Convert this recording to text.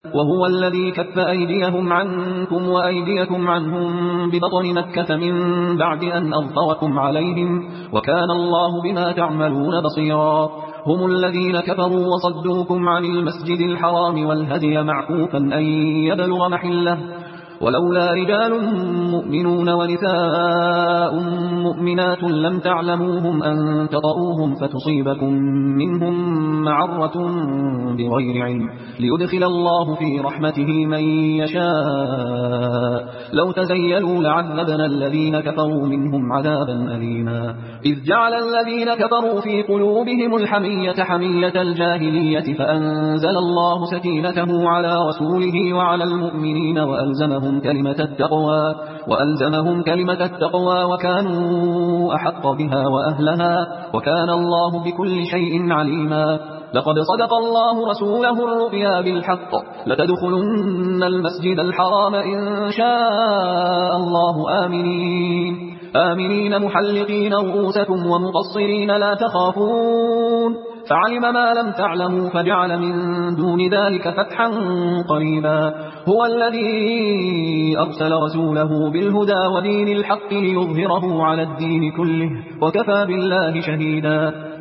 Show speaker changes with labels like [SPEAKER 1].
[SPEAKER 1] وهو الذي كف أيديهم عنكم وأيديكم عنهم ببطن مكة من بعد أن أظفركم عليهم وكان الله بما تعملون بصيرا. هم الذين كفروا وصدوكم عن المسجد الحرام والهدي معكوفا أن يبلغ محله ولولا رجال مؤمنون ونساء مؤمنات لم تعلموهم أن تطؤوهم فتصيبكم منهم معرة بغير علم ليدخل الله في رحمته من يشاء لو تزيلوا لعذبنا الذين كفروا منهم عذابا أليما. إذ جعل الذين كفروا في قلوبهم الحمية حمية الجاهلية فأنزل الله سكينته على رسوله وعلى المؤمنين وألزمهم كلمة التقوى وكانوا أحق بها وأهلها وكان الله بكل شيء عليما. لقد صدق الله رسوله الرؤيا بالحق لتدخلن المسجد الحرام إن شاء الله آمنين محلقين رؤوسكم ومقصرين لا تخافون فعلم ما لم تعلموا فجعل من دون ذلك فتحا قريبا. هو الذي أرسل رسوله بالهدى ودين الحق ليظهره على الدين كله وكفى بالله شهيدا.